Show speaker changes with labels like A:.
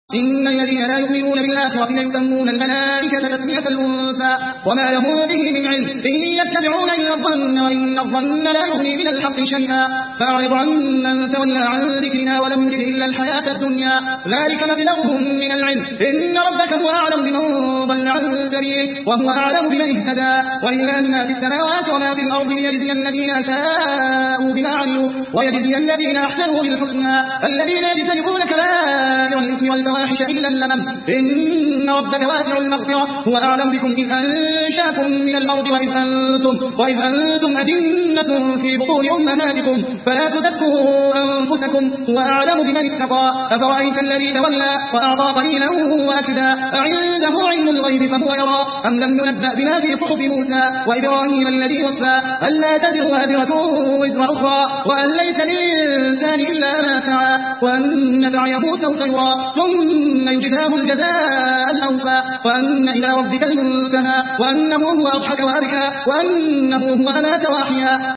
A: إن الذين لا يؤمنون بالآخرة ليسمون الملائكة تسمية الأنثى وما لهم به من علم إن يتبعون إلا الظن وإن الظن لا يغني من الحق شيئا فأعرض عمن تولى عن ذكرنا ولم يرد إلا الحياة الدنيا ذلك مبلغهم من العلم إن ربك هو أعلم بمن ضل عن سبيله وهو أعلم بمن اهتدى ولله ما في السماوات وما في الأرض ليجزي الذين أساءوا بما عملوا ويجزي الذين أحسنوا بالحسنى الذين يجتنبون كبائر الإثم والفواحش إلا اللمم إن ربك واسع المغفرة هو أعلم بكم إذ أنشاكم من الأرض وإذ أنتم أجنة في بطون أمهاتكم فلا تزكوا أنفسكم هو أعلم بمن اتقى أفرأيت الذي تولى وأعطى قليلا وأكدا أعنده علم الغيب فهو يرى أم لم ينبأ بما في صحف موسى وإبراهيم الذي وفى ألا تزر وازرة وزر أخرى وأن ليس للإنسان إلا ما سعى وأن سعيه سوف يرى ثم يجزاه الجزاء الأوفى وأن إلى ربك المنتهى وأنه هو أضحك وأبكى وأنه هو أمات وأحيا